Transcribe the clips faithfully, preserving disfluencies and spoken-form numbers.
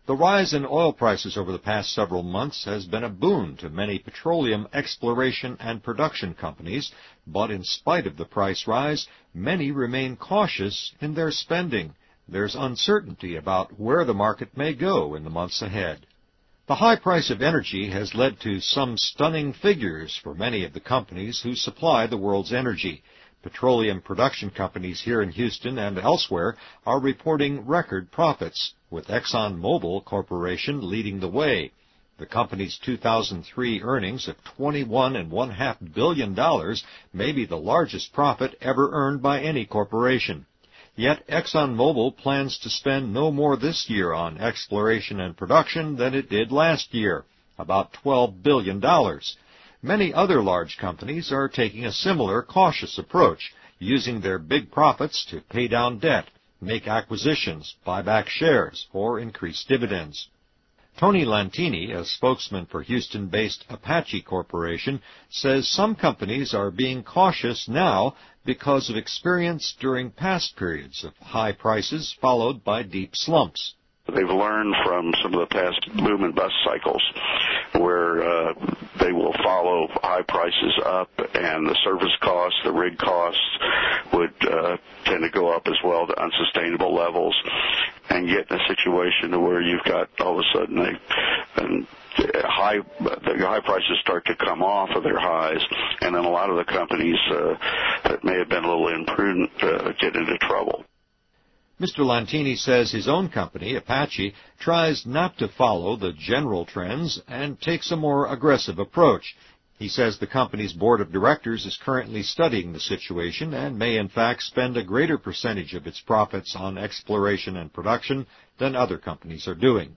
The rise in oil prices over the past several months has been a boon to many petroleum exploration and production companies, but in spite of the price rise, many remain cautious in their spending. There's uncertainty about where the market may go in the months ahead. The high price of energy has led to some stunning figures for many of the companies who supply the world's energy. Petroleum production companies here in Houston and elsewhere are reporting record profits, with ExxonMobil Corporation leading the way. The company's two thousand three earnings of twenty-one and one half billion dollars may be the largest profit ever earned by any corporation. Yet ExxonMobil plans to spend no more this year on exploration and production than it did last year, about twelve billion dollars. Many other large companies are taking a similar cautious approach, using their big profits to pay down debt, make acquisitions, buy back shares, or increase dividends. Tony Lantini, a spokesman for Houston-based Apache Corporation, says some companies are being cautious now because of experience during past periods of high prices followed by deep slumps. They've learned from some of the past boom and bust cycles where uh, they will follow high prices up and the service costs, the rig costs would uh, tend to go up as well to unsustainable levels and get in a situation to where you've got all of a sudden a, a high, the high prices start to come off of their highs, and then a lot of the companies uh, that may have been a little imprudent uh, get into trouble. Mister Lantini says his own company, Apache, tries not to follow the general trends and takes a more aggressive approach. He says the company's board of directors is currently studying the situation and may in fact spend a greater percentage of its profits on exploration and production than other companies are doing.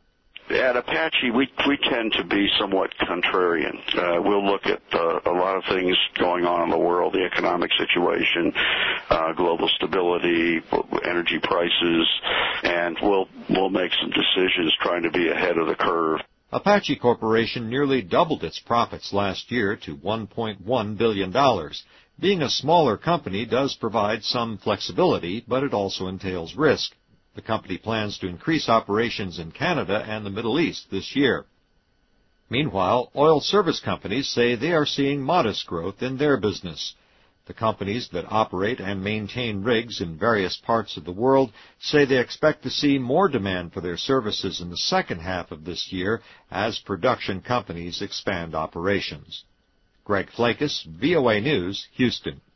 At Apache, we we tend to be somewhat contrarian. Uh, we'll look at uh, a lot of things going on in the world, the economic situation, uh, global stability, energy prices, and we'll we'll make some decisions trying to be ahead of the curve. Apache Corporation nearly doubled its profits last year to one point one billion dollars. Being a smaller company does provide some flexibility, but it also entails risk. The company plans to increase operations in Canada and the Middle East this year. Meanwhile, oil service companies say they are seeing modest growth in their business. The companies that operate and maintain rigs in various parts of the world say they expect to see more demand for their services in the second half of this year as production companies expand operations. Greg Flakus, V O A News, Houston.